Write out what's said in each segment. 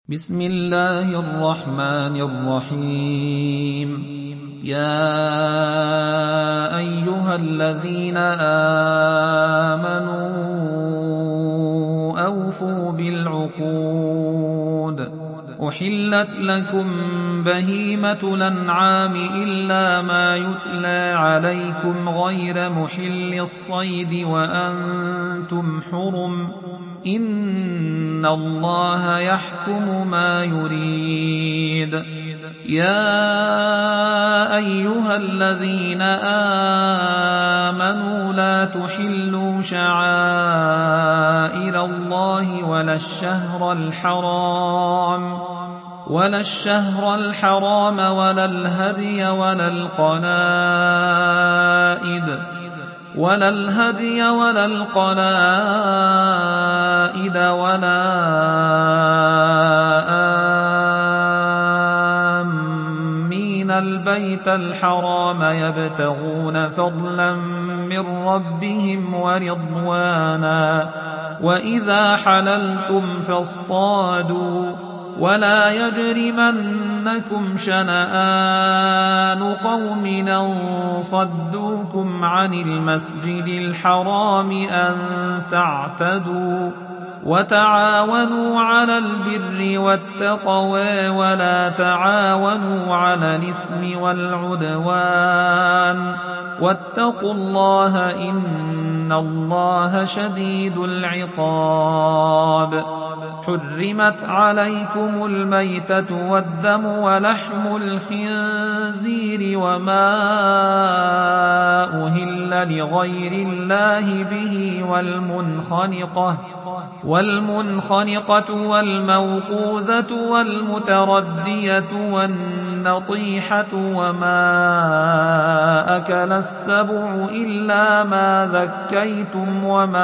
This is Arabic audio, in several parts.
بسم الله الرحمن الرحيم. يا أيها الذين آمنوا أوفوا بالعقود. أحلت لكم بهيمة الأنعام إلا ما يتلى عليكم غير محل الصيد وأنتم حرم، إن الله يحكم ما يريد. يا أيها الذين آمنوا لا تحلوا شعائر الله ولا الشهر الحرام ولا الهدي ولا القلائد ولا آمين البيت الحرام يبتغون فضلا من ربهم ورضوانا، وإذا حللتم فاصطادوا، ولا يجرمنكم شنآن قوم أن صدوكم عن المسجد الحرام أن تعتدوا، وتعاونوا على البر والتقوى ولا تعاونوا على الإثم والعدوان، واتقوا الله إن الله شديد العقاب. حرمت عليكم الميتة والدم ولحم الخنزير وما أهل لغير الله به، والمنخنقة والموقوذة والمتردية والنطيحة وما أكل السبع إلا ما ذكيتم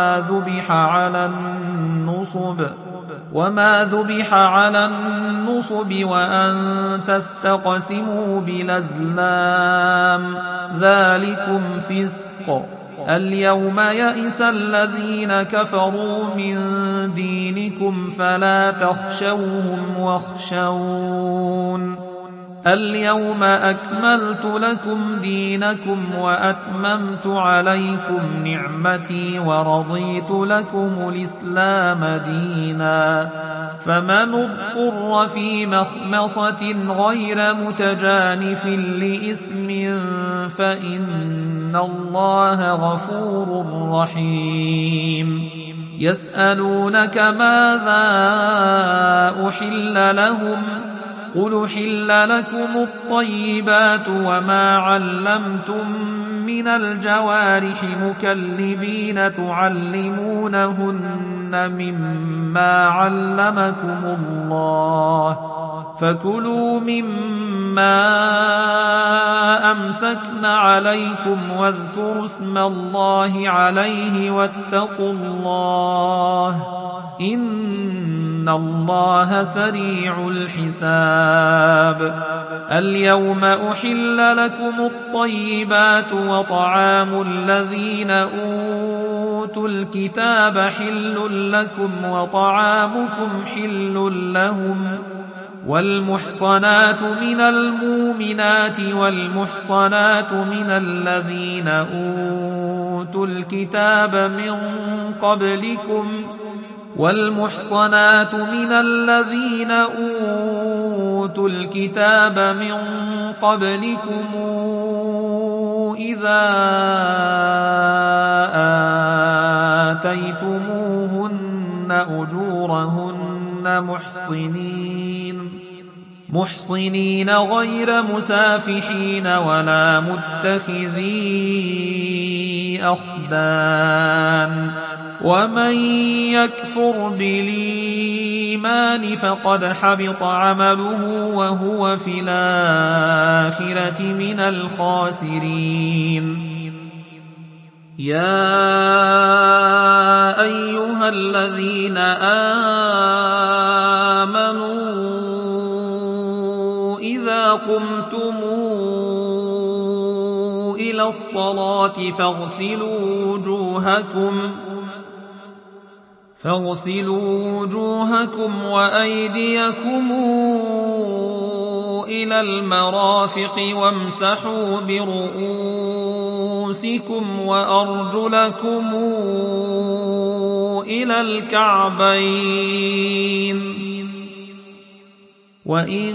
وما ذبح على النصب وأن تستقسموا بالأزلام، ذلكم فسق. اليوم يئس الذين كفروا من دينكم فلا تخشوهم واخشون. اليوم أكملت لكم دينكم وأتممت عليكم نعمتي ورضيت لكم الإسلام دينا، فمن اضطر في مخمصة غير متجانف لإثم فإن الله غفور رحيم. يسألونك ماذا أحل لهم، قل أحل لكم الطيبات وما علمتم من الجوارح مكلبين تعلمونهن مما علمكم الله، فكلوا مما أمسكن عليكم واذكروا اسم الله عليه واتقوا الله إن الله سريع الحساب. اليوم أحل لكم الطيبات وطعام الذين أوتوا الكتاب حل لكم وطعامكم حل لهم، والمحصنات من المؤمنات والمحصنات من الذين أوتوا الكتاب من قبلكم إذا آتيتموهن أجورهن محصنين غير مسافحين ولا متخذي أخدان، ومن يكفر بالإيمان فقد حبط عمله وهو في الآخرة من الخاسرين. يا أيها الذين آمنوا إذا قمتم إلى الصلاة فاغسلوا وجوهكم فاغسلوا وجوهكم وأيديكم إلى المرافق وامسحوا برؤوسكم وأرجلكم إلى الكعبين وإن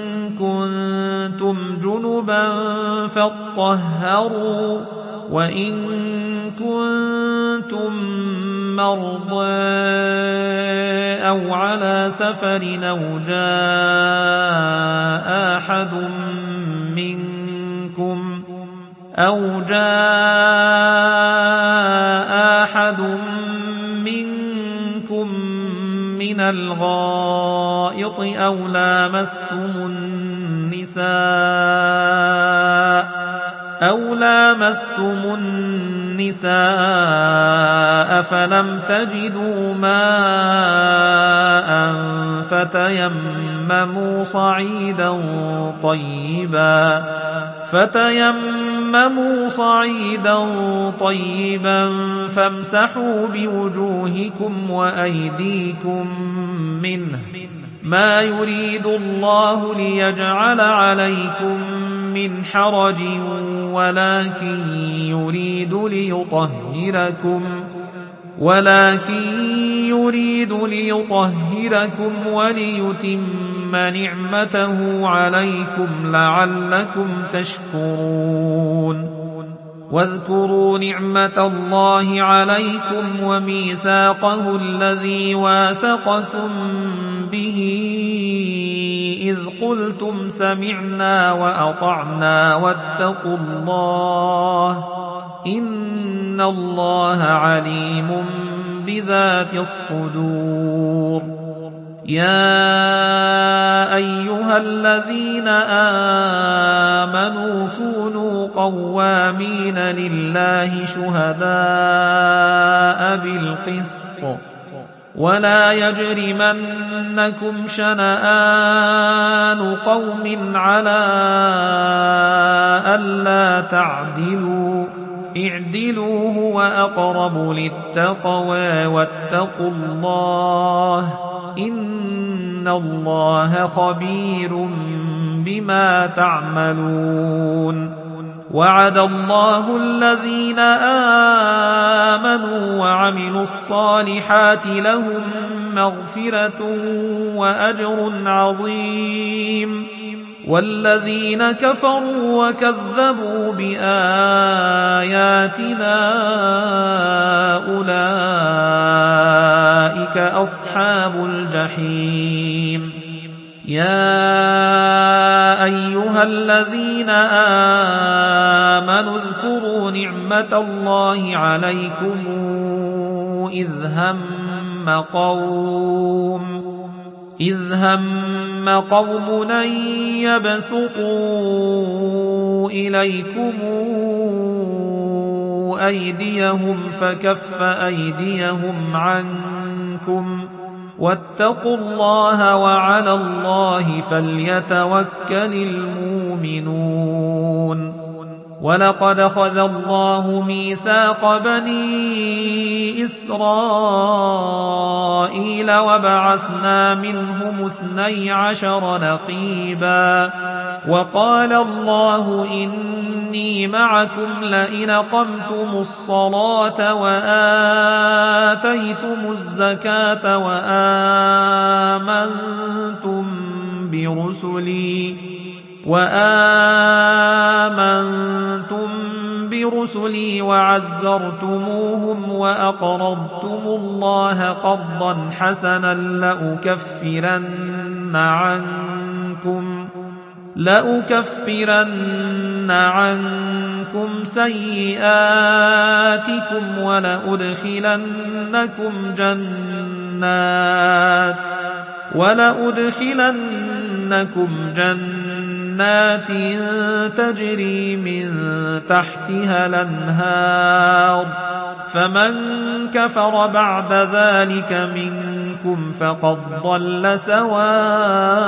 كنتم جنبا فاطهروا وإن كنتم مرضى أو على سفر أو جاء أحد منكم من الغائط أو لامستم النساء فلم تجدوا ماء فتيمموا صعيدا طيبا فامسحوا بوجوهكم وأيديكم منه ما يريد الله ليجعل عليكم من حرج ولكن يريد ليطهركم وليتم نعمته عليكم لعلكم تشكرون واذكروا نعمة الله عليكم وميثاقه الذي واثقكم به إذ قلتم سمعنا وأطعنا واتقوا الله إن الله عليم بذات الصدور يا أيها الذين آمنوا كونوا قوامين لله شهداء بالقسط ولا يجرمنكم شنآن قوم على ألا تعدلوا اعدلوا هو أقرب للتقوى واتقوا الله إن الله خبير بما تعملون وعد الله الذين آمنوا وعملوا الصالحات لهم مغفرة وأجر عظيم والذين كفروا وكذبوا بآياتنا أولئك أصحاب الجحيم يا أيها الذين آمنوا اذكروا نعمة الله عليكم إذ هم قوم أن يبسطوا إليكم أيديهم فكف أيديهم عنكم واتقوا الله وعلى الله فليتوكل المؤمنون ولقد أخذ الله ميثاق بني إسرائيل وبعثنا منهم 12 نقيبا وقال الله إني معكم لئن أقمتم الصلاة وآتيتم الزكاة وآمنتم برسلي وعزرتموهم وأقرضتم الله قرضا حسنا لأكفرن عنكم سيئاتكم ولأدخلنكم جنات تجري من تحتها الأنهار فمن كفر بعد ذلك منكم فقد ضل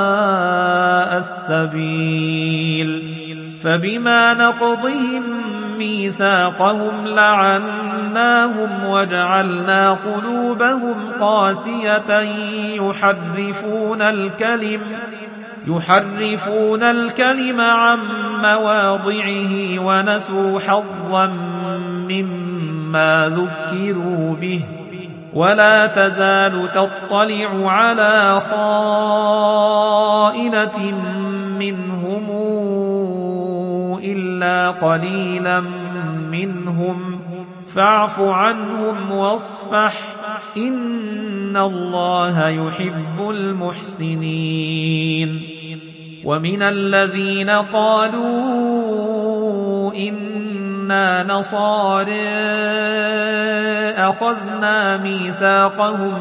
سواء السبيل فبما نقضهم ميثاقهم لعناهم وجعلنا قلوبهم قاسية يحرفون الكلم عن مواضعه ونسوا حظا مما ذكروا به ولا تزال تطلع على خائنة منهم إلا قليلا منهم فاعف عنهم واصفح إن الله يحب المحسنين. ومن الذين قالوا إنا نصارى أخذنا ميثاقهم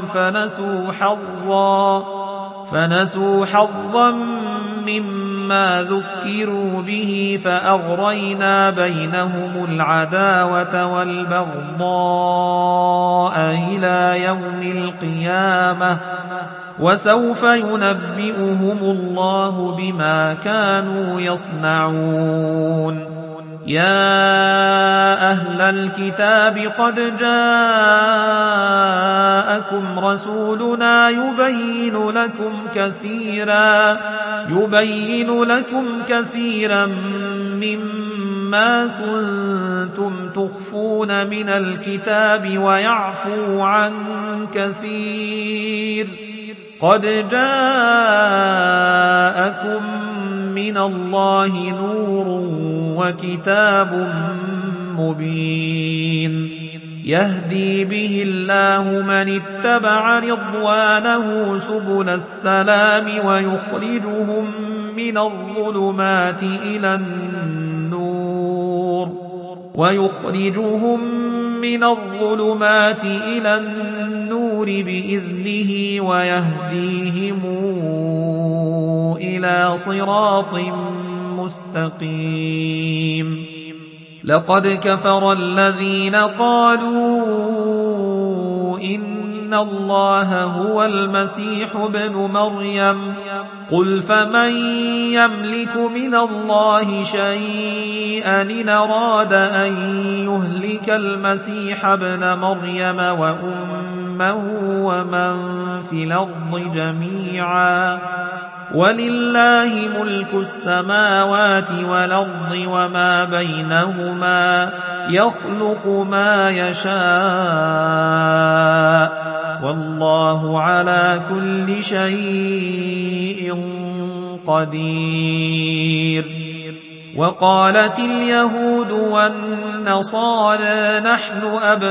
فنسوا حظا مما ذكروا به فأغرينا بينهم العداوة والبغضاء إلى يوم القيامة وسوف ينبئهم الله بما كانوا يصنعون. يا أهل الكتاب قد جاءكم رسولنا يبين لكم كثيرا مما كنتم تخفون من الكتاب ويعفو عن كثير. قد جاءكم من الله نور وكتاب مبين يهدي به الله من اتبع رضوانه سبل السلام ويخرجهم من الظلمات إلى النور بإذنه ويهديهم إلى صراط مستقيم. لقد كفر الذين قالوا إن الله هو المسيح ابن مريم قل فمن يملك من الله شيئا إن أراد أن يهلك المسيح ابن مريم وأمه ومن في الأرض جميعا ولله ملك السماوات والأرض وما بينهما يخلق ما يشاء والله على كل شيء قدير. وقالت اليهود والنصارى نحن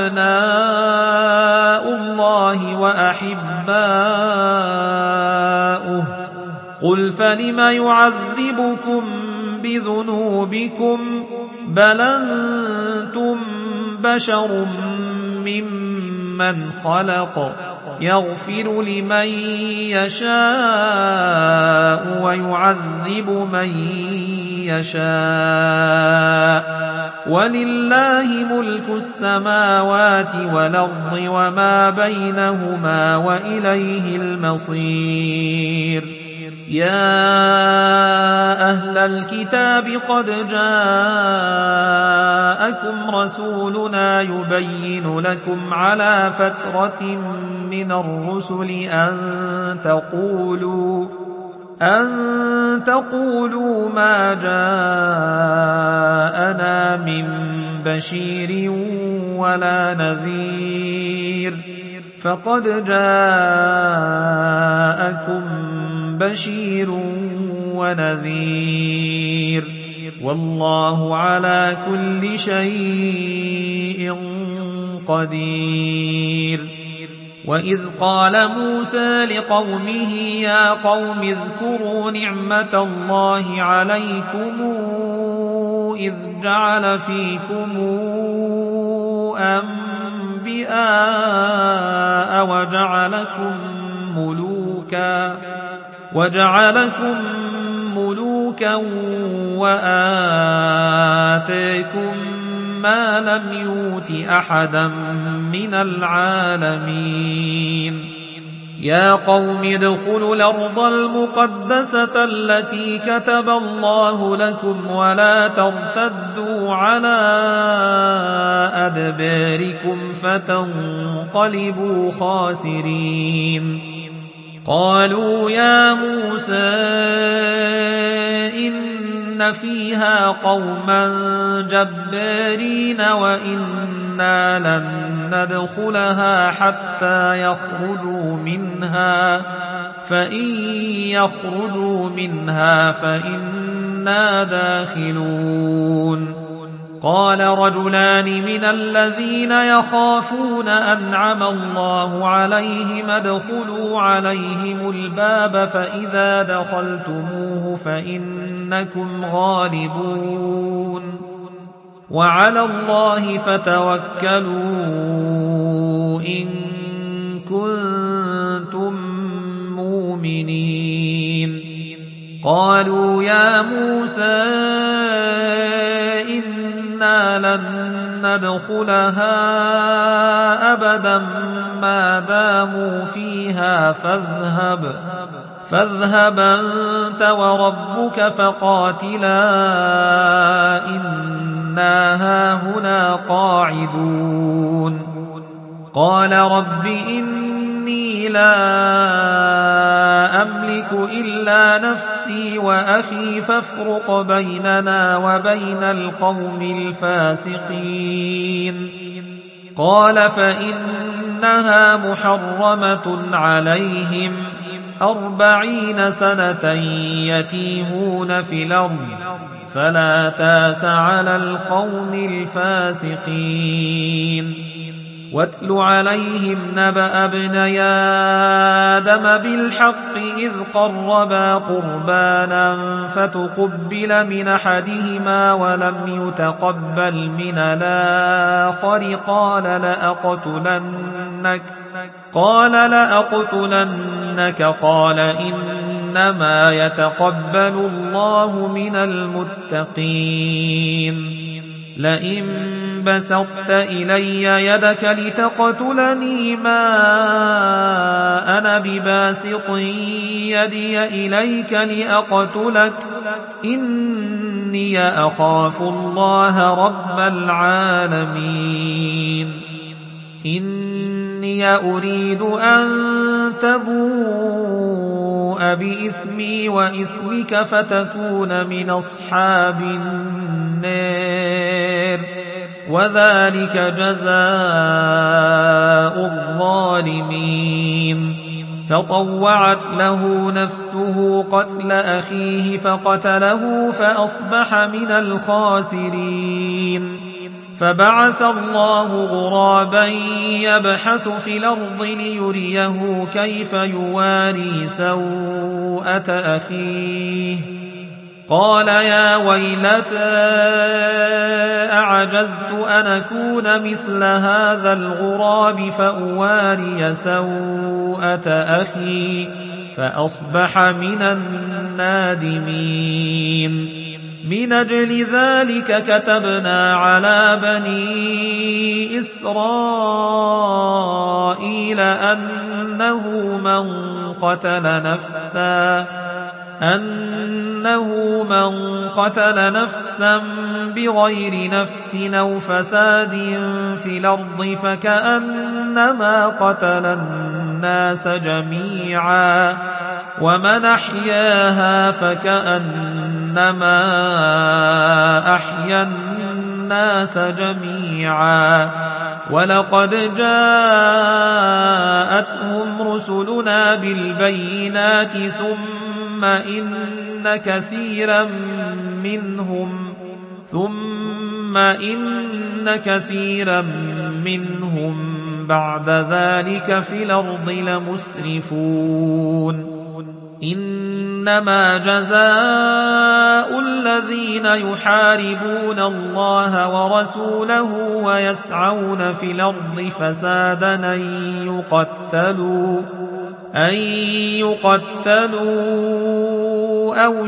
أبناء الله وأحباؤه قل فلم يعذبكم بذنوبكم بل أنتم بشر ممن خلق يغفر لمن يشاء ويعذب من يشاء ولله ملك السماوات والأرض وما بينهما وإليه المصير. يا أهل الكتاب قد جاءكم رسولنا يبين لكم على فترة من الرسل أن تقولوا ما جاءنا من بشير ولا نذير فقد جاءكم بشير ونذير والله على كل شيء قدير. وإذ قال موسى لقومه يا قوم اذكروا نعمة الله عليكم إذ جعل فيكم أنبياء وجعلكم ملوكا وآتيكم ما لم يؤت أحدا من العالمين. يا قوم ادخلوا الأرض المقدسة التي كتب الله لكم ولا ترتدوا على أدباركم فتنقلبوا خاسرين. قالوا يا موسى إن فيها قوما جبارين وإنا لن ندخلها حتى يخرجوا منها فإن يخرجوا منها فإنا داخلون. قال رجلان من الذين يخافون أنعم الله عليهم ادخلوا عليهم الباب فإذا دخلتموه فإنكم غالبون وعلى الله فتوكلوا إن كنتم مؤمنين. قالوا يا موسى إنا لن ندخلها أبدا ما داموا فيها فاذهب أنت وربك فقاتلا إنا هاهنا قاعدون. قال رب إني لا أملك إلا نفسي وأخي فافرق بيننا وبين القوم الفاسقين. قال فإنها محرمة عليهم 40 سنة يتيهون في الأرض فلا تاس على القوم الفاسقين. واتل عليهم نبأ ابني آدم بالحق إذ قربا قربانا فتقبل من أحدهما ولم يتقبل من الآخر قال لأقتلنك قال إنما يتقبل الله من المتقين. لئن بسطت إلي يدك لتقتلني ما أنا بباسط يدي إليك لأقتلك إني أخاف الله رب العالمين. إني أريد أن تبوء بإثمي وإثمك فتكون من أصحاب النار وذلك جزاء الظالمين. فطوعت له نفسه قتل أخيه فقتله فأصبح من الخاسرين. فبعث الله غرابا يبحث في الأرض ليريه كيف يواري سوءة أخيه. قال يا ويلتى أعجزت أن أكون مثل هذا الغراب فأواري سوءة أخي فأصبح من النادمين. من أجل ذلك كتبنا على بني إسرائيل أنه من قتل نفسا بغير نفس أو فساد في الأرض فكأنما قتل الناس جميعا ومن أحياها فكأنما أحيا الناس جميعا. ولقد جاءتهم رسلنا بالبينات ثم إن كثيرا منهم بعد ذلك في الأرض لمسرفون. إنما جزاء الذين يحاربون الله ورسوله ويسعون في الأرض فسادا أن يقتلوا أو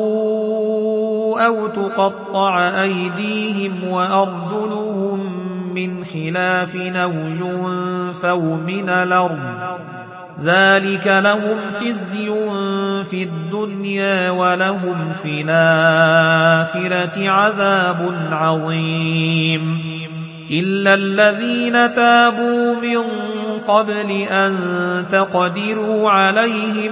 يصلبوا أو تقطع أيديهم وأرجلهم من خلاف أو ينفوا من الأرض ذلك لهم خزي في الدنيا ولهم في الآخرة عذاب عظيم إلا الذين تابوا من قبل أن تقدروا عليهم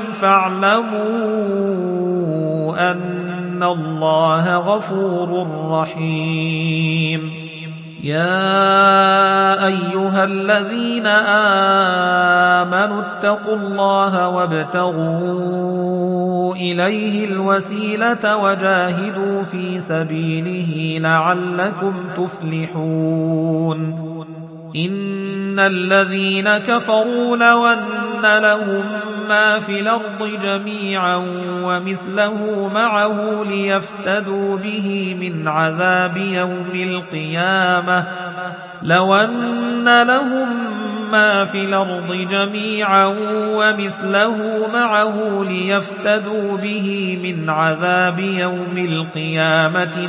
فاعلموا أن الله غفور رحيم يا أيها الذين آمنوا اتقوا الله وابتغوا إليه الوسيلة وجاهدوا في سبيله لعلكم تفلحون إن الذين كفروا لو أن لهم ما في الأرض جميعا ومثله معه ليفتدوا به من عذاب يوم القيامة لو أن لهم ما في الأرض جميعا ومثله معه ليفتدوا به من عذاب يوم القيامة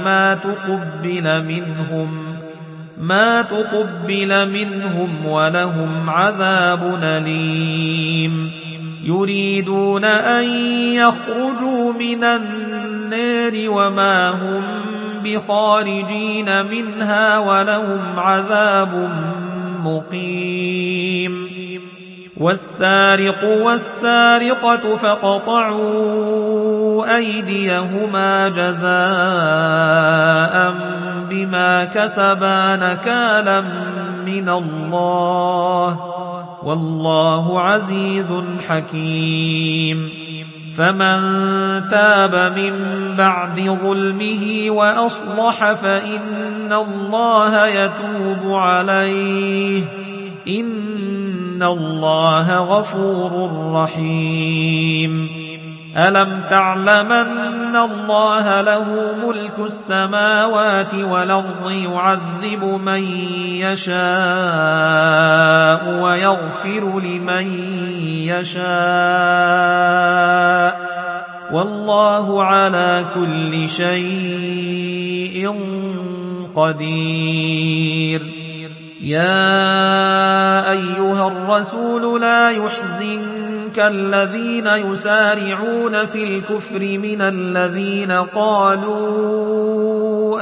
ما تقبل منهم ولهم عذاب أليم يريدون أن يخرجوا من النار وما هم بخارجين منها ولهم عذاب مقيم والسارق والسارقة فاقطعوا أيديهما جزاء بما كسبا نكالا من الله والله عزيز حكيم فمن تاب من بعد ظلمه وأصلح فإن الله يتوب عليه إن الله غفور رحيم ألم تعلم أن الله له ملك السماوات والأرض يعذب من يشاء ويغفر لمن يشاء والله على كل شيء قدير يا أيها الرسول لا يحزنك الذين يسارعون في الكفر من الذين قالوا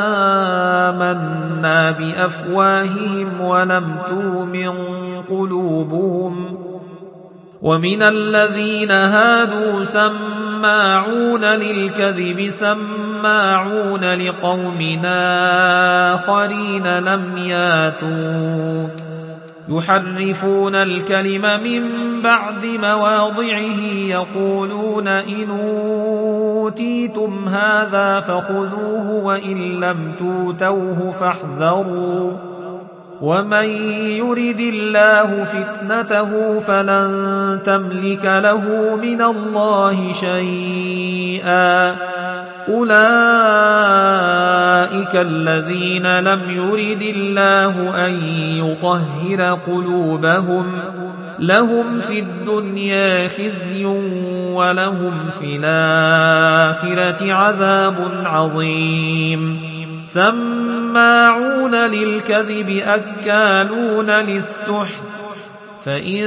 آمنا بأفواههم ولم تؤمن قلوبهم ومن الذين هادوا سماعون للكذب سماعون لقوم آخرين لم ياتوك يحرفون الكلم من بعد مواضعه يقولون إن أوتيتم هذا فخذوه وإن لم توتوه فاحذروا ومن يرد الله فتنته فلن تملك له من الله شيئا أولئك الذين لم يرد الله أن يطهر قلوبهم لهم في الدنيا خزي ولهم في الآخرة عذاب عظيم سماعون للكذب أكالون للسحت فإن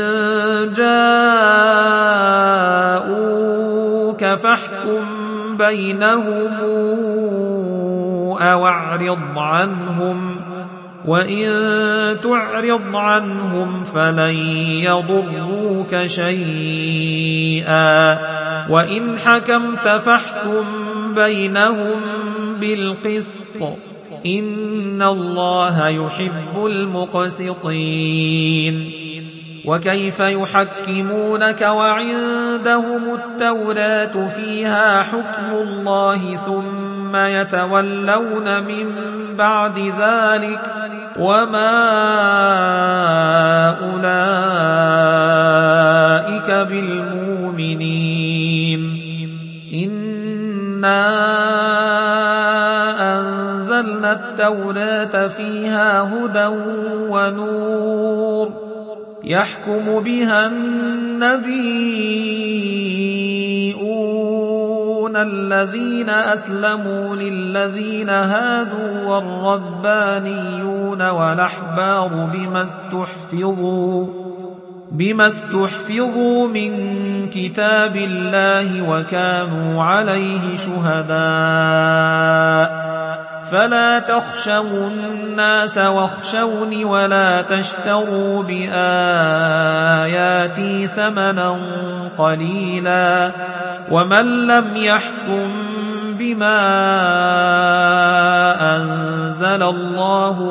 جاءوك فاحكم بينهم أو اعرض عنهم وإن تعرض عنهم فلن يضروك شيئا وإن حكمت فاحكم بينهم بالقسط إن الله يحب المقسطين وكيف يحكمونك وعندهم التوراة فيها حكم الله ثم يتولون من بعد ذلك وما أولئك بالمؤمنين إنا أنزلنا التوراة فيها هدى ونور يحكم بها النبيون الذين أسلموا للذين هادوا والربانيون الربانيون والأحبار بما استحفظوا من كتاب الله وكانوا عليه شهداء فلا تخشوا الناس واخشوني ولا تشتروا بآياتي ثمنا قليلا ومن لم يحكم بما أنزل الله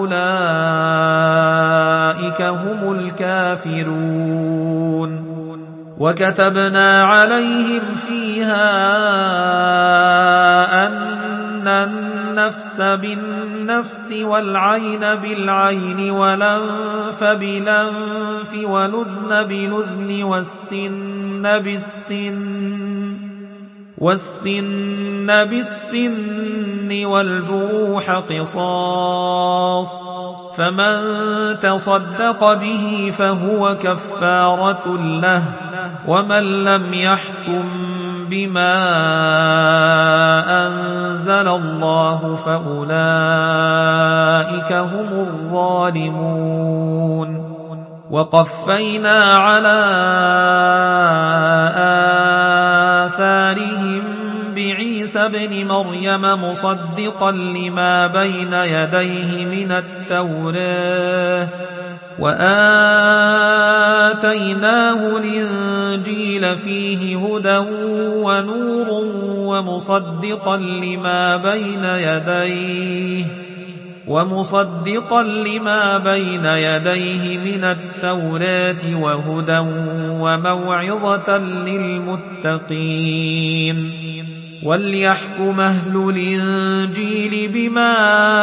فأولئك هم الكافرون. وكتبنا عليهم فيها أن النفس بالنفس والعين بالعين والأنف بالأنف والأذن بالأذن والسن بالسن والجروح قصاص فمن تصدق به فهو كفارة له ومن لم يحكم بما أنزل الله فأولئك هم الظالمون. وقفينا على آثارهم بعيسى ابن مريم مصدقا لما بين يديه من التوراة وآتيناه الإنجيل فيه هدى ونور ومصدقا لما بين يديه من التوراة وهدى وموعظة للمتقين. وليحكم أهل الإنجيل بما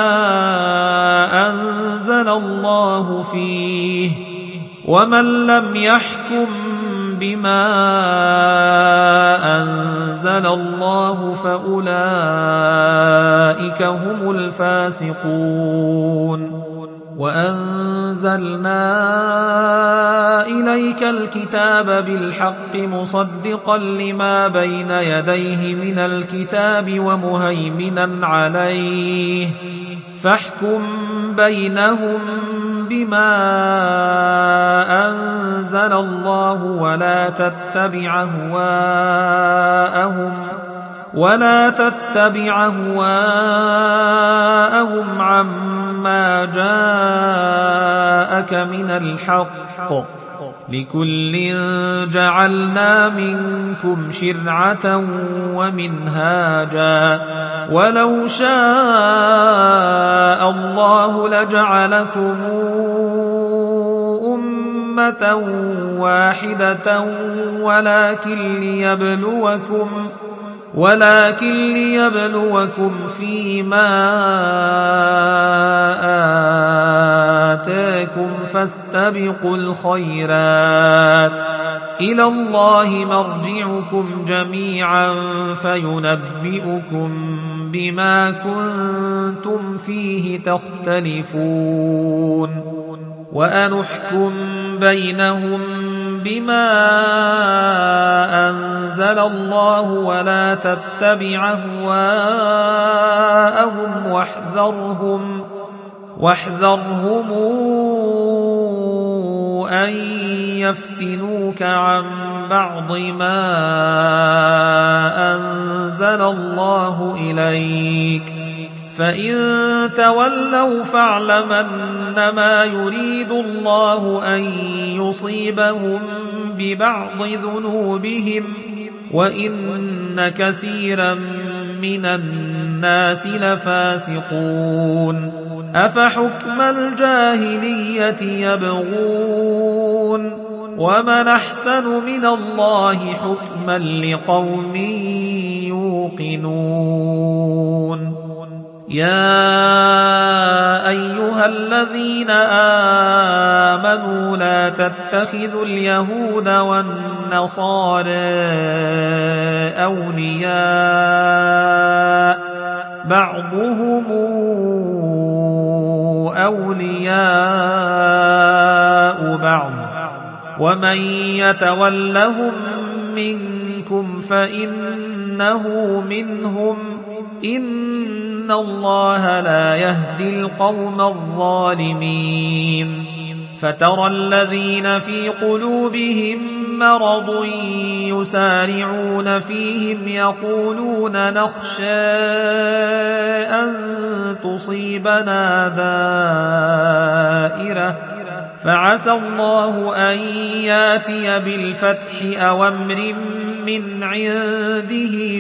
أنزل الله فيه ومن لم يحكم بما أنزل الله فأولئك هم الفاسقون. وأنزلنا إليك الكتاب بالحق مصدقا لما بين يديه من الكتاب ومهيمنا عليه فاحكم بينهم بما أنزل الله ولا تتبع أهواءهم عما جاءك من الحق لكل جعلنا منكم شرعة ومنهاجا ولو شاء الله لجعلكم أمة واحدة ولكن ليبلوكم فيما آتاكم فاستبقوا الخيرات إلى الله مرجعكم جميعا فينبئكم بما كنتم فيه تختلفون. وأنحكم بينهم بما أنزل الله ولا تتبع أهواءهم واحذرهم أن يفتنوك عن بعض ما أنزل الله إليك فإن تولوا فاعلم أنما يريد الله أن يصيبهم ببعض ذنوبهم وإن كثيرا من الناس لفاسقون. أفحكم الجاهلية يبغون ومن أحسن من الله حكما لقوم يوقنون. يا أيها الذين آمنوا لا تتخذوا اليهود والنصارى أولياء بعضهم أولياء بعض ومن يتولهم منكم فإنه منهم إن إن الله لا يهدي القوم الظالمين فترى الذين في قلوبهم مرض يسارعون فيهم يقولون نخشى أن تصيبنا دائرة فعسى الله أن ياتي بالفتح أو أمر من عنده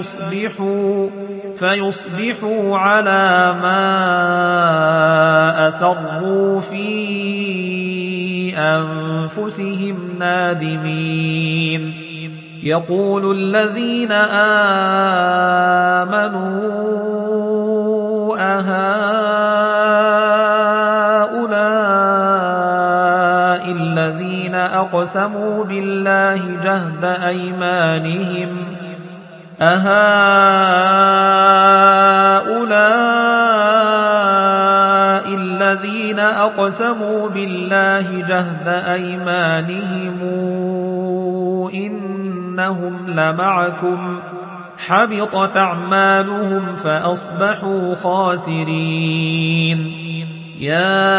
فيصبحوا على ما أسروا في أنفسهم نادمين يقول الذين آمنوا أهؤلاء الذين أقسموا بالله جهد أيمانهم أهؤلاء الذين أقسموا بالله جهد أيمانهم إنهم لمعكم حبطت أعمالهم فأصبحوا خاسرين يا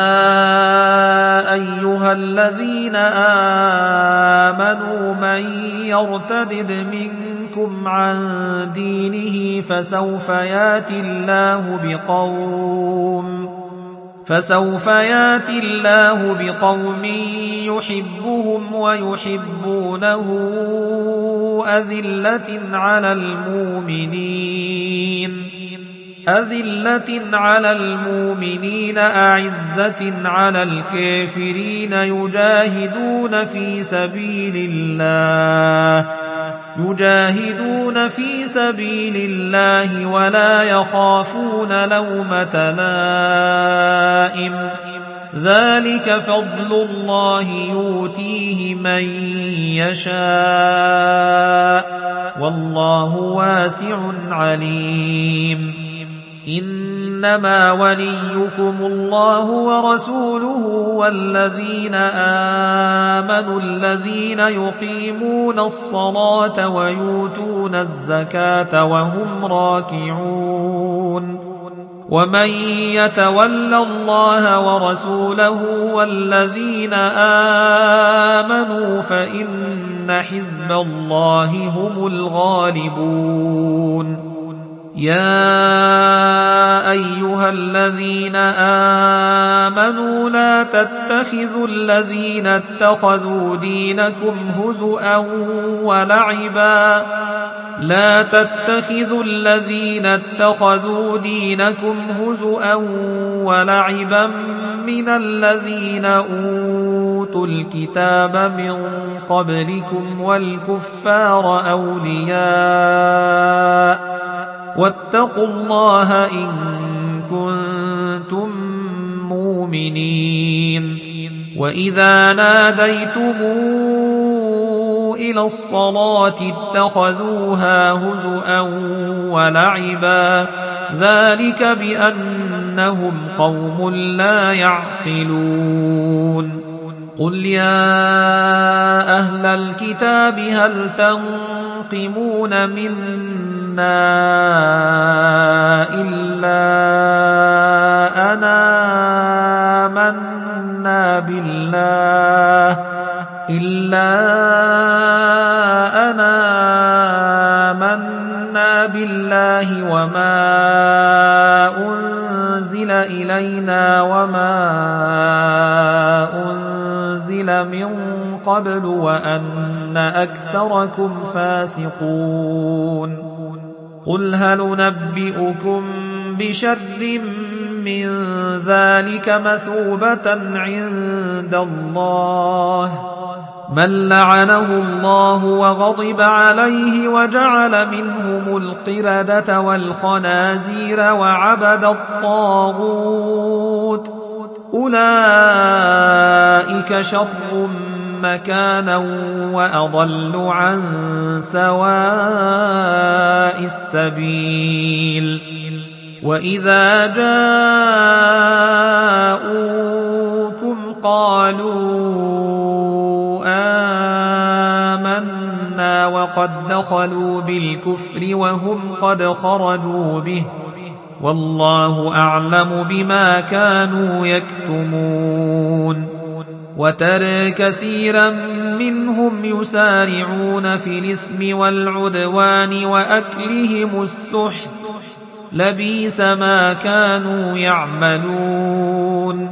أيها الذين آمنوا من يرتد منكم عن دينه فسوف ياتي الله بقوم يحبهم ويحبونه أذلة على المؤمنين أعزة على الكافرين يجاهدون في سبيل الله ولا يخافون لومة لائم ذلك فضل الله يؤتيه من يشاء والله واسع عليم إنما وليكم الله ورسوله والذين آمنوا الذين يقيمون الصلاة ويؤتون الزكاة وهم راكعون ومن يتول الله ورسوله والذين آمنوا فإن حزب الله هم الغالبون يا أيها الذين آمنوا لا تتخذوا الذين اتخذوا دينكم هزؤا ولعبا من الذين أوتوا الكتاب من قبلكم والكفار أولياء واتقوا الله إن كنتم مؤمنين وإذا ناديتم إلى الصلاة اتخذوها هزؤا ولعبا ذلك بأنهم قوم لا يعقلون قل يا أهل الكتاب هل تنقمون منا إلا أنا آمنا بالله وما أنزل إلينا وما أنزل من قبل وأن أكثركم فاسقون قل هل ننبئكم بشر من ذلك مثوبة عند الله من لعنه الله وغضب عليه وجعل منهم القردة والخنازير وعبد الطاغوت أولئك شر مكانا وأضل عن سواء السبيل وإذا جاءوكم قالوا آمنا وقد دخلوا بالكفر وهم قد خرجوا به والله أعلم بما كانوا يكتمون وترى كثيرا منهم يسارعون في الإثم والعدوان وأكلهم السحت لبئس ما كانوا يعملون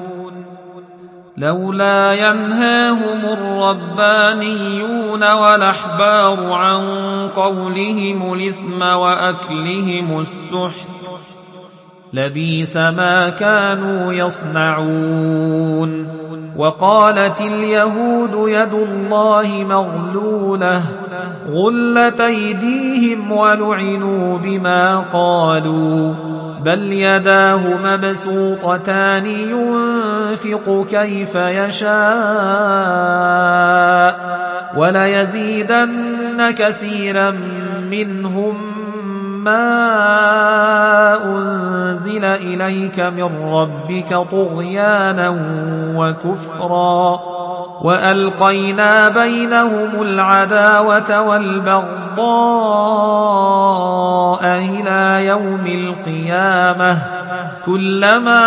لولا ينهاهم الربانيون والأحبار عن قولهم الإثم وأكلهم السحت لبئس ما كانوا يصنعون وقالت اليهود يد الله مغلولة غلت أيديهم ولعنوا بما قالوا بل يداه مبسوطتان ينفق كيف يشاء وليزيدن كثيرا منهم ما أنزل إليك من ربك طغيانا وكفرا وألقينا بينهم العداوة والبغضاء إلى يوم القيامة كلما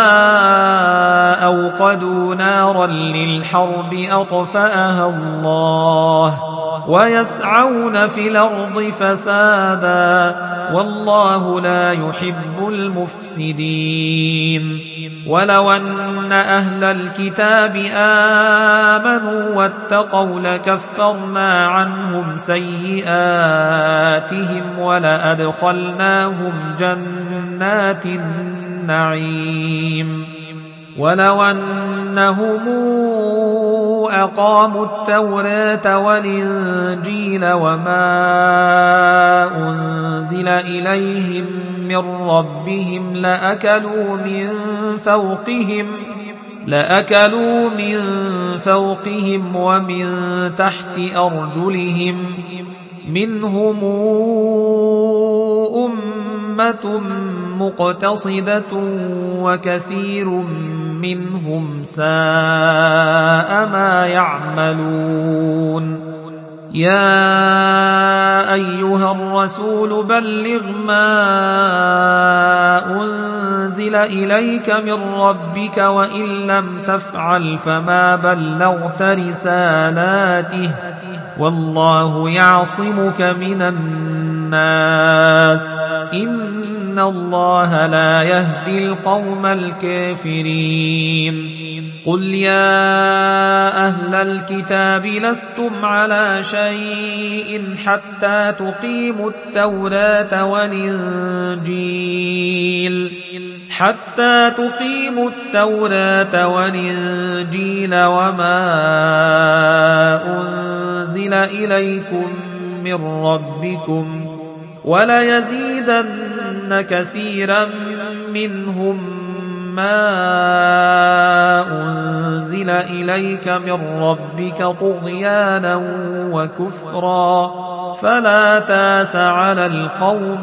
أوقدوا نارا للحرب أطفأها الله ويسعون في الأرض فسادا والله لا يحب المفسدين ولو أن أهل الكتاب آمنوا واتقوا لكفرنا عنهم سيئاتهم ولأدخلناهم جنات النعيم ولو أنهم أقاموا التوراة والإنجيل وما أنزل إليهم من ربهم لأكلوا من فوقهم ومن تحت أرجلهم منهم أمة مقتصدة وكثير منهم ساء ما يعملون يا أيها الرسول بلغ ما أنزل إليك من ربك وإن لم تفعل فما بلغت رسالاته والله يعصمك من الناس إن الله لا يهدي القوم الكافرين قل يا أهل الكتاب لستم على شيء حتى تقيموا التوراة والإنجيل وما أنزل إليكم من ربكم وليزيدن كثيرا منهم ما أنزل إليك من ربك طغيانا وكفرا فلا تاس على القوم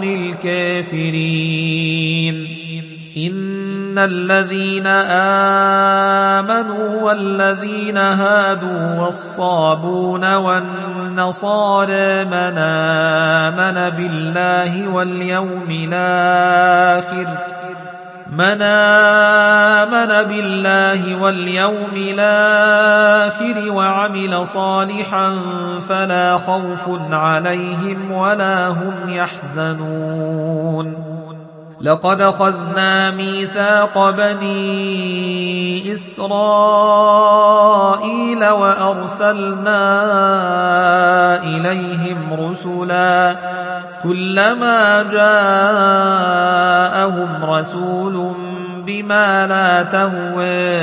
الكافرين إن الذين آمنوا والذين هادوا والصابون والنصارى من آمن بالله واليوم الآخر وعمل صالحا فلا خوف عليهم ولا هم يحزنون لقد أخذنا ميثاق بني إسرائيل وأرسلنا إليهم رسلا كلما جاءهم رسول بما لا تهوى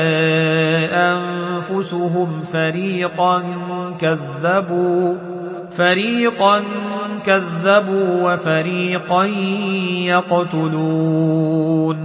أنفسهم فريقا كذبوا وفريقا يقتلون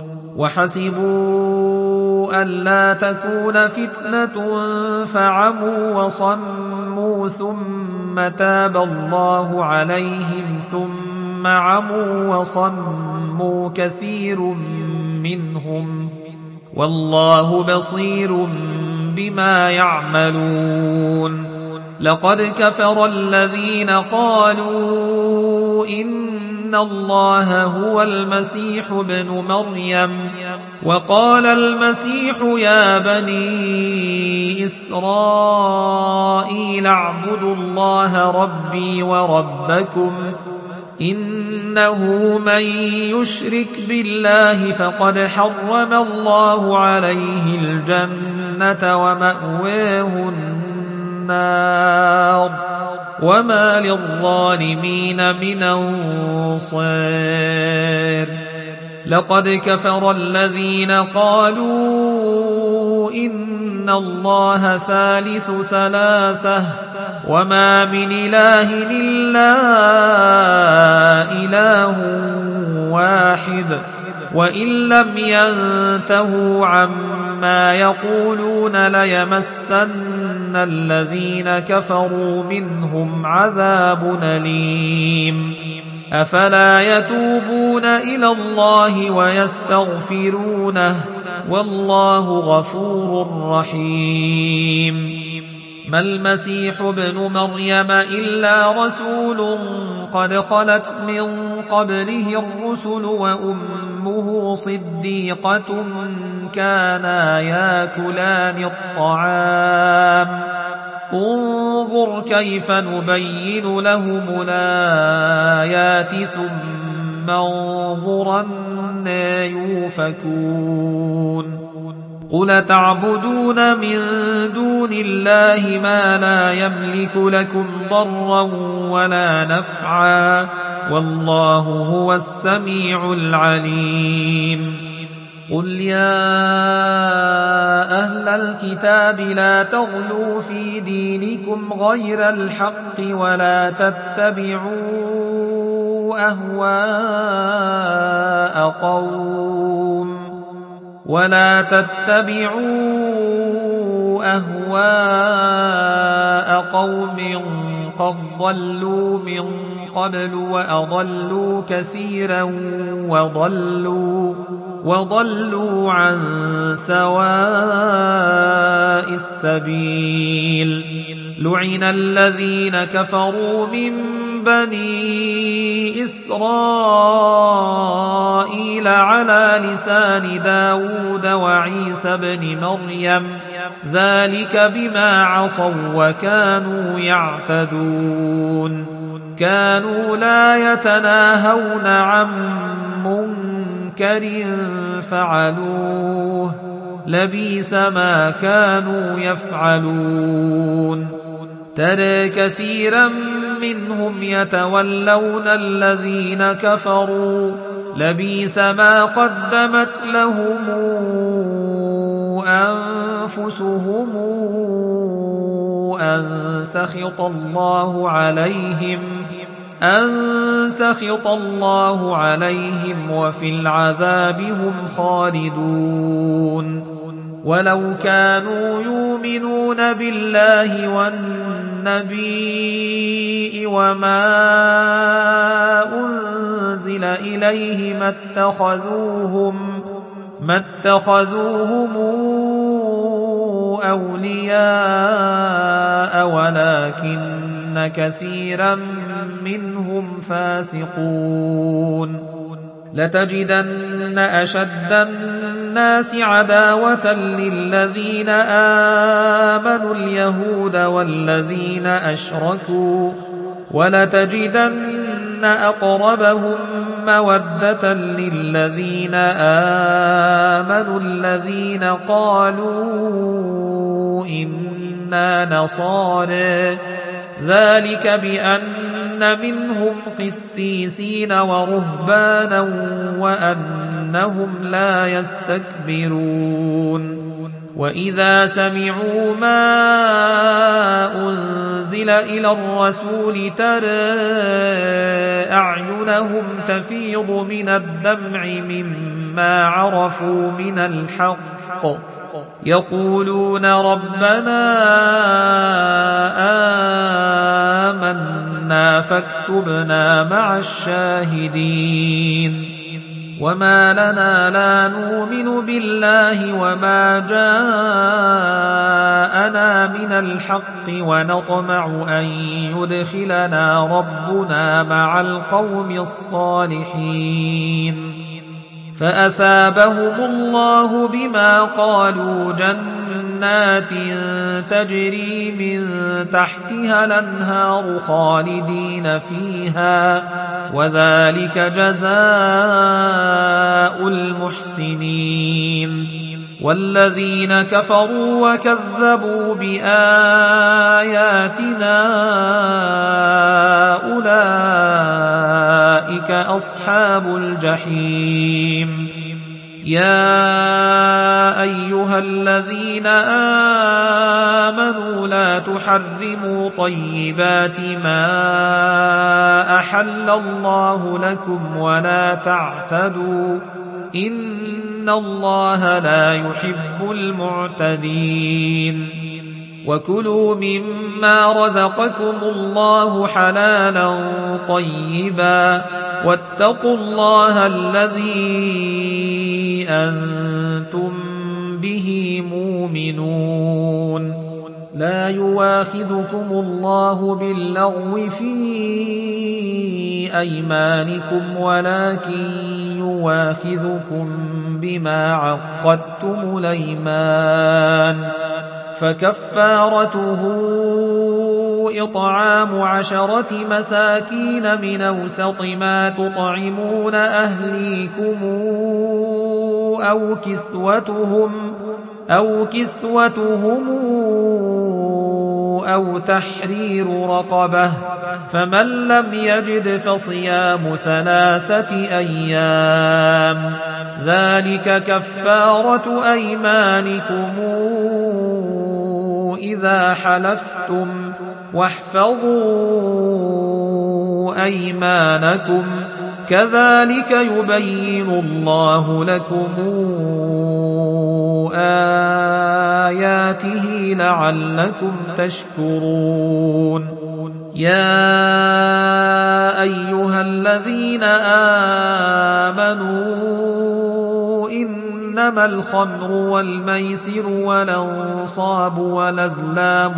وحسبوا ألا تكون فتنة فعموا وصموا ثم تاب الله عليهم ثم عموا وصموا كثير منهم والله بصير بما يعملون لقد كفر الذين قالوا إن الله هو المسيح ابن مريم وقال المسيح يا بني إسرائيل اعبدوا الله ربي وربكم إنه من يشرك بالله فقد حرم الله عليه الجنة ومأواه النار وما للظالمين من أنصار لقد كفر الذين قالوا إن الله ثالث ثلاثة وما من إله إلا إله واحد وإن لم ينتهوا عما يقولون ليمسن الذين كفروا منهم عذاب أليم أفلا يتوبون إلى الله ويستغفرونه والله غفور رحيم ما المسيح ابن مريم إلا رسول قد خلت من قبله الرسل وأمه صديقة كانا ياكلان الطعام انظر كيف نبين لهم الآيات ثم انظر أنى يؤفكون قل تعبدون من دون الله ما لا يملك لكم ضرا ولا نفعا والله هو السميع العليم قل يا أهل الكتاب لا تغلوا في دينكم غير الحق ولا تتبعوا أهواء قوم قد ضلوا من قبل وأضلوا كثيرا وضلوا عن سواء السبيل لعن الذين كفروا من بني إسرائيل على لسان داود وعيسى بن مريم ذلك بما عصوا وكانوا يعتدون كانوا لا يتناهون عن منكر فعلوه لبئس ما كانوا يفعلون ترى كثيرا منهم يتولون الذين كفروا لبئس ما قدمت لهم أنفسهم أن سخط الله عليهم وفي العذاب هم خالدون ولو كانوا يؤمنون بالله والنبي وما أنزل إليه ما اتخذوهم أولياء ولكن كثيرا منهم فاسقون لتجدن أشد الناس عداوة للذين آمنوا اليهود والذين أشركوا ولتجدن أقربهم مودة للذين آمنوا الذين قالوا إنا نصارى ذلك بأن منهم قسيسين ورهبانا وأنهم لا يستكبرون وإذا سمعوا ما أنزل إلى الرسول ترى أعينهم تفيض من الدمع مما عرفوا من الحق يقولون ربنا آمنا فاكتبنا مع الشاهدين وما لنا لا نؤمن بالله وما جاءنا من الحق ونطمع أن يدخلنا ربنا مع القوم الصالحين فأثابهم الله بما قالوا جنات تجري من تحتها الأنهار خالدين فيها وذلك جزاء المحسنين والذين كفروا وكذبوا بآياتنا أولئك أصحاب الجحيم يا أيها الذين آمنوا لا تحرموا طيبات ما أحل الله لكم ولا تعتدوا إن الله لا يحب المعتدين وكلوا مما رزقكم الله حلالا طيبا واتقوا الله الذي أنتم به مؤمنون لا يواخذكم الله باللغو في أيمانكم ولكن يواخذكم بما عقدتم الأيمان فكفارته إطعام 10 مساكين من أوسط ما تطعمون أهليكم أو كسوتهم أو تحرير رقبة فمن لم يجد فصيام 3 أيام ذلك كفارة أيمانكم إذا حلفتم واحفظوا أيمانكم كذلك يبين الله لكم آياته لعلكم تشكرون يا أيها الذين آمنوا إنما الخمر والميسر والأنصاب والأزلام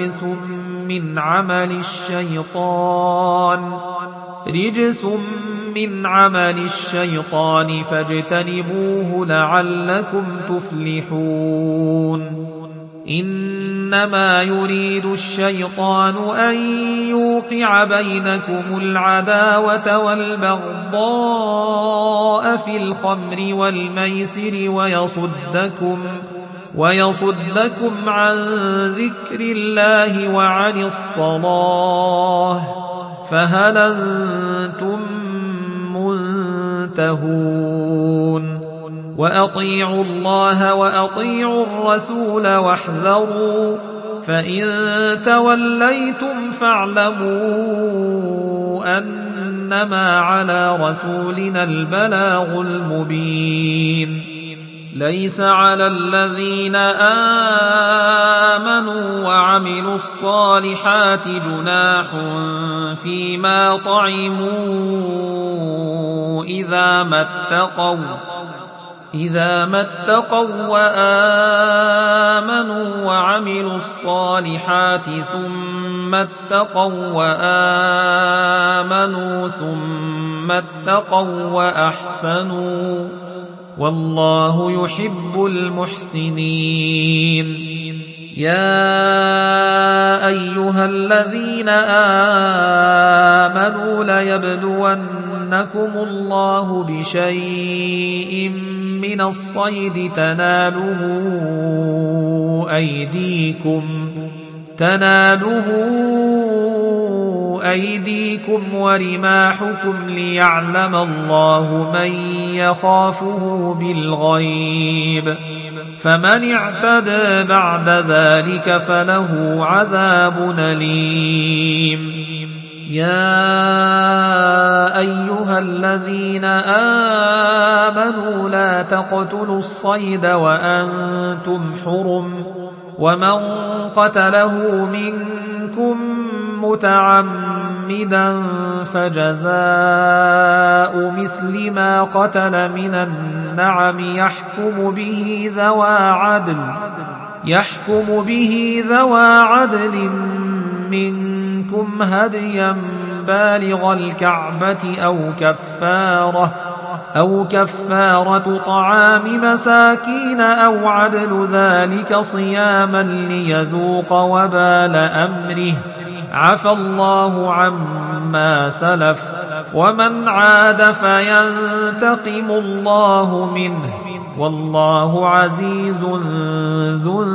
رجس من عمل الشيطان فاجتنبوه لعلكم تفلحون إنما يريد الشيطان أن يوقع بينكم العداوة والبغضاء في الخمر والميسر ويصدكم عن ذكر الله وعن الصلاة فهل أنتم منتهون وأطيعوا الله وأطيعوا الرسول واحذروا فإن توليتم فاعلموا أنما على رسولنا البلاغ المبين ليس على الذين آمنوا وعملوا الصالحات جناح فيما طعموا إذا ما اتقوا وآمنوا وعملوا الصالحات ثم اتقوا وآمنوا ثم اتقوا وأحسنوا والله يحب المحسنين يا أيها الذين آمنوا ليبلونكم الله بشيء من الصيد تناله أيديكم ورماحكم ليعلم الله من يخافه بالغيب فمن اعتدى بعد ذلك فله عذاب أليم يا أيها الذين آمنوا لا تقتلوا الصيد وأنتم حرم ومن قتله منكم متعمدا فجزاء مثل ما قتل من النعم يحكم به ذوى عدل منكم هديا بالغ الكعبة أو كفارة طعام مساكين أو عدل ذلك صياما ليذوق وبال أمره عفى الله عما سلف ومن عاد فينتقم الله منه والله عزيز ذو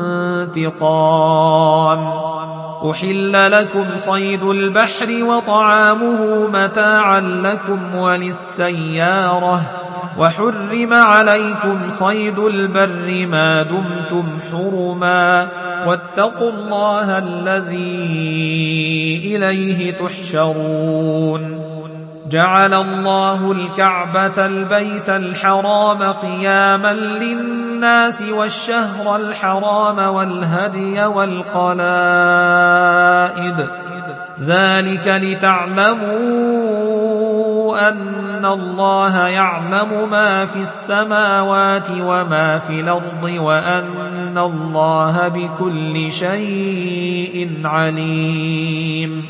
انتقام. أحل لكم صيد البحر وطعامه متاعا لكم وللسيارة وحرم عليكم صيد البر ما دمتم حرما واتقوا الله الذي إليه تحشرون. جعل الله الكعبة البيت الحرام قياما للناس والشهر الحرام والهدي والقلائد ذلك لتعلموا أن الله يعلم ما في السماوات وما في الأرض وأن الله بكل شيء عليم.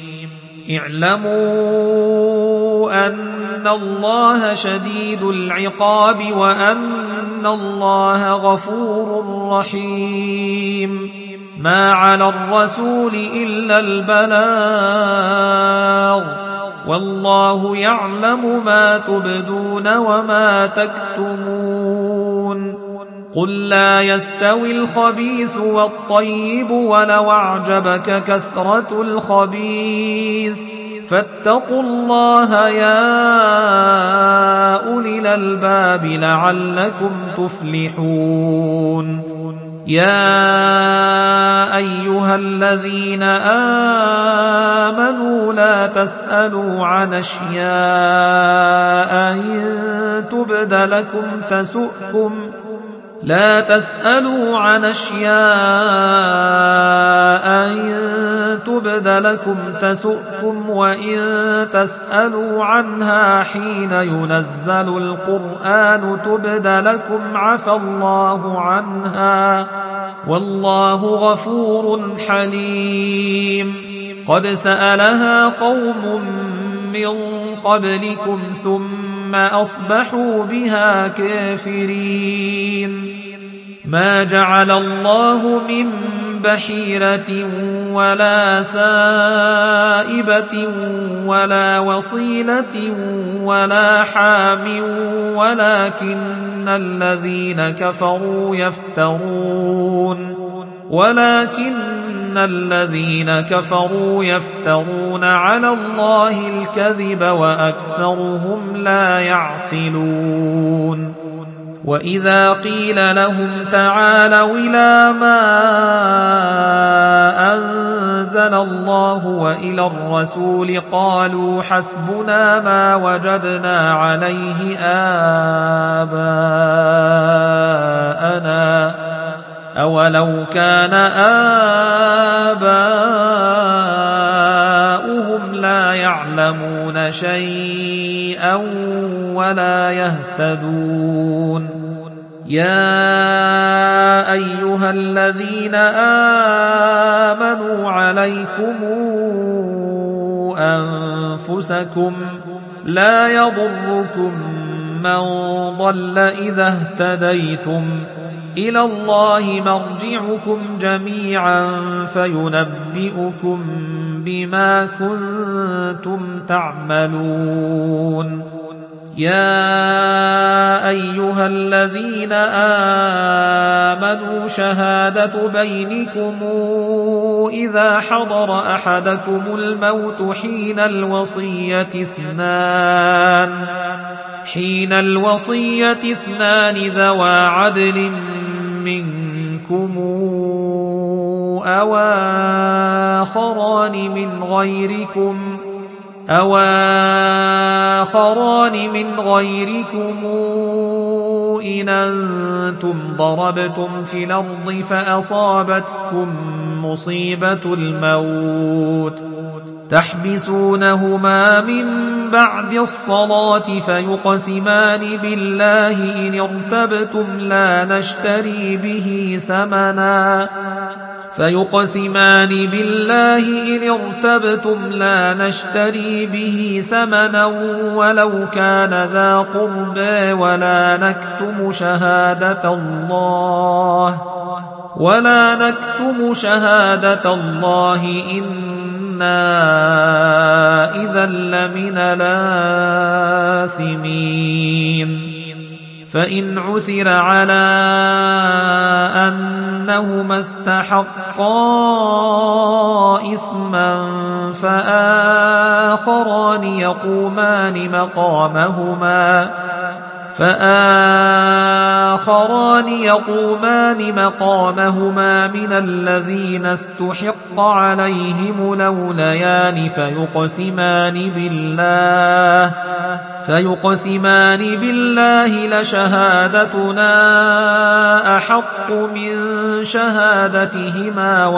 اعلموا أن الله شديد العقاب وأن الله غفور رحيم. ما على الرسول إلا البلاغ والله يعلم ما تبدون وما تكتمون. قل لا يستوي الخبيث والطيب ولو أعجبك كثرة الخبيث فاتقوا الله يا أولي الألباب لعلكم تفلحون. يا أيها الذين آمنوا لا تسألوا عن أشياء إن تبد لكم تسؤكم وإن تسألوا عنها حين ينزل القرآن تبد لكم عفى الله عنها والله غفور حليم. قد سألها قوم من قبلكم ثم أصبحوا بها كافرين. ما جعل الله من بحيرة ولا سائبة ولا وصيلة ولا حام ولكن الذين كفروا يفترون على الله الكذب وأكثرهم لا يعقلون. وإذا قيل لهم تعالوا إلى ما أنزل الله وإلى الرسول قالوا حسبنا ما وجدنا عليه آباءنا أولو كان آباؤهم لا يعلمون شيئا ولا يهتدون. يا أيها الذين آمنوا عليكم أنفسكم لا يضركم من ضل إذا اهتديتم إلى الله مرجعكم جميعا فينبئكم بما كنتم تعملون. يا أيها الذين آمنوا شهادة بينكم إذا حضر أحدكم الموت حين الوصية اثنان ذوى عدل منكم أو آخران من غيركم إن أنتم ضربتم في الأرض فأصابتكم مصيبة الموت تحبسونهما من بعد الصلاة فيقسمان بالله إن ارتبتم لا نشتري به ثمنا ولو كان ذا قربى ولا نكتم شهادة الله إنا إذا لمن الآثمين فإن عثر على أنهما استحقا إثما فآخران يقومان مقامهما من الذين استحق عليهم الأوليان فيقسمان بالله لشهادتنا أحق من شهادتهما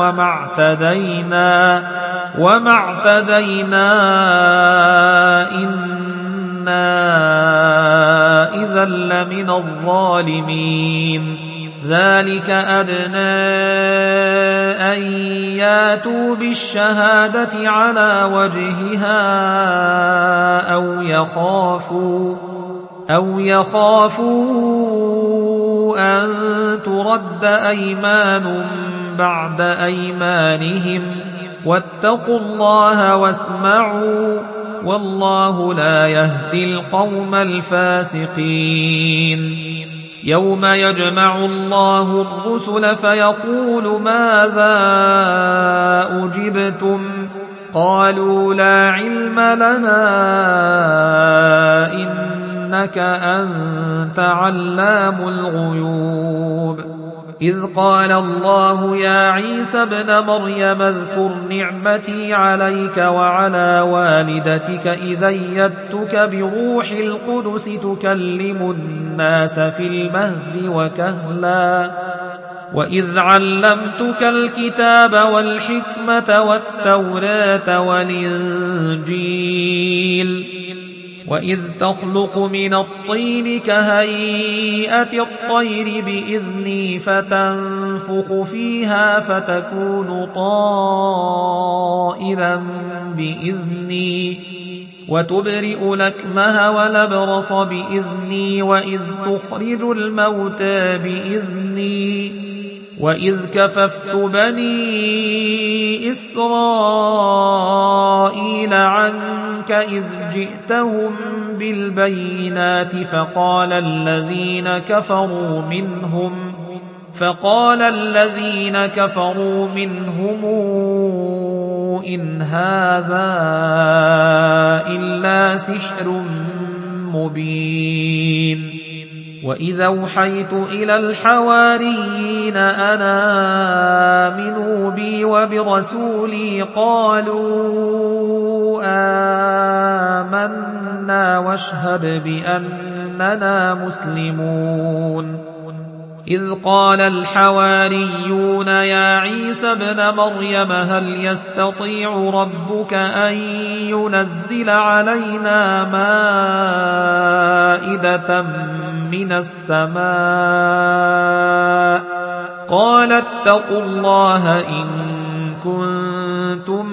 وما اعتدينا إنا إذا لمن الظالمين ذلك أدنى أن ياتوا بالشهادة على وجهها أو يخافوا أن ترد أيمان بعد أيمانهم واتقوا الله واسمعوا والله لا يهدي القوم الفاسقين يوم يجمع الله الرسل فيقول ماذا أجبتم قالوا لا علم لنا إنك أنت علام الغيوب إذ قال الله يا عيسى ابن مريم اذكر نعمتي عليك وعلى والدتك إذ أيدتك بروح القدس تكلم الناس في المهد وكهلا وإذ علمتك الكتاب والحكمة والتوراة والإنجيل وإذ تخلق من الطين كهيئة الطير بإذني فتنفخ فيها فتكون طائرا بإذني وتبرئ الأكمه والأبرص بإذني وإذ تخرج الموتى بإذني وإذ كففت بني إسرائيل عنك إذ جئتهم بالبينات فقال الذين كفروا منهم إن هذا إلا سحر مبين وإذا أوحيت إلى الحواريين أن آمنوا بي وبرسولي قالوا آمنا واشهد بأننا مسلمون إذ قال الحواريون يا عيسى ابن مريم هل يستطيع ربك أن ينزل علينا مائدة من السماء قال اتقوا الله إن كنتم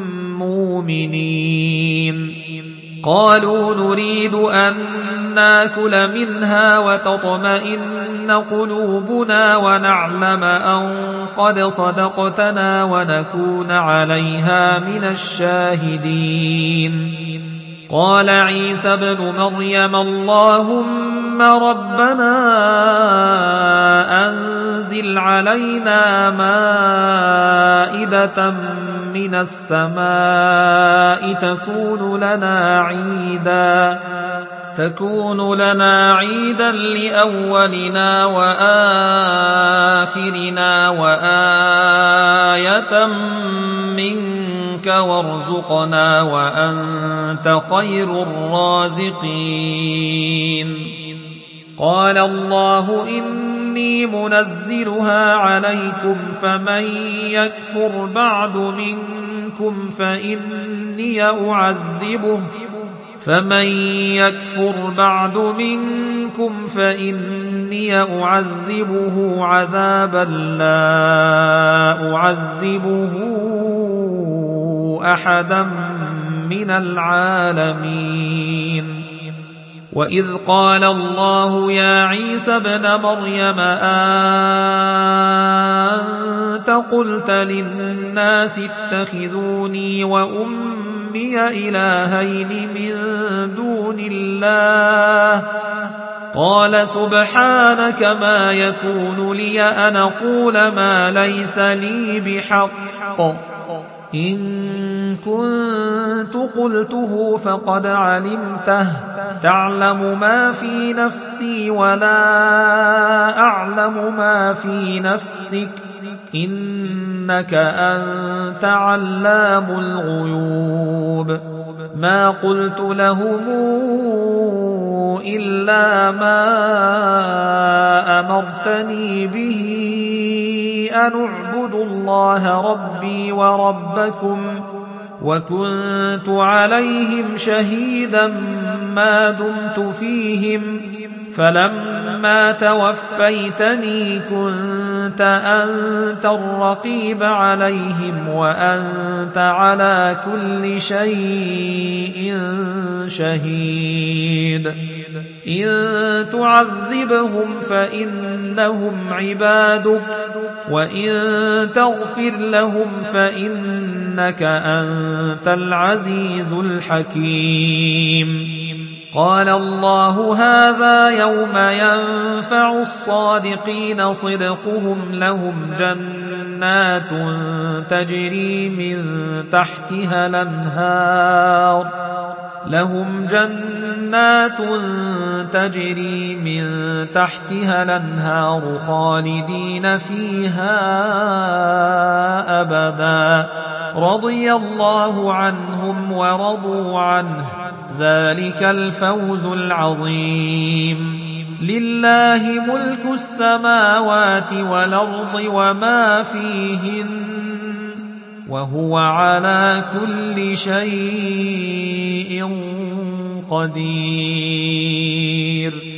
مؤمنين قالوا نريد أن ناكل منها وتطمئن قلوبنا ونعلم أن قد صدقتنا ونكون عليها من الشاهدين قال عيسى ابن مريم اللهم ربنا أنزل علينا مائدة من السماء تكون لنا عيدا لأولنا وآخرنا وآية منك وارزقنا وأنت خير الرازقين قال الله إني منزلها عليكم فمن يكفر بعد منكم فإني أعذبه عذابا لا أعذبه أحدا من العالمين. وإذ قال الله يا عيسى ابن مريم أنت قلت للناس اتخذوني وأمي إلهين من دون الله قال سبحانك ما يكون لي أن أقول ما ليس لي بحق إن كنت قلته فقد علمته تعلم ما في نفسي ولا أعلم ما في نفسك إنك أنت علام الغيوب. ما قلت لهم إلا ما أمرتني به أن اعبدوا الله ربي وربكم وكنت عليهم شهيدا ما دمت فيهم فلما توفيتني كنت أنت الرقيب عليهم وأنت على كل شيء شهيد. إن تعذبهم فإنهم عبادك وإن تغفر لهم فإنك أنت العزيز الحكيم. قال الله هذا يوم ينفع الصادقين صدقهم لهم جنات تجري من تحتها الأنهار خالدين فيها أبدا رضي الله عنهم ورضوا عنه ذلك الفوز العظيم. لله ملك السماوات والأرض وما فيهن وهو على كل شيء قدير.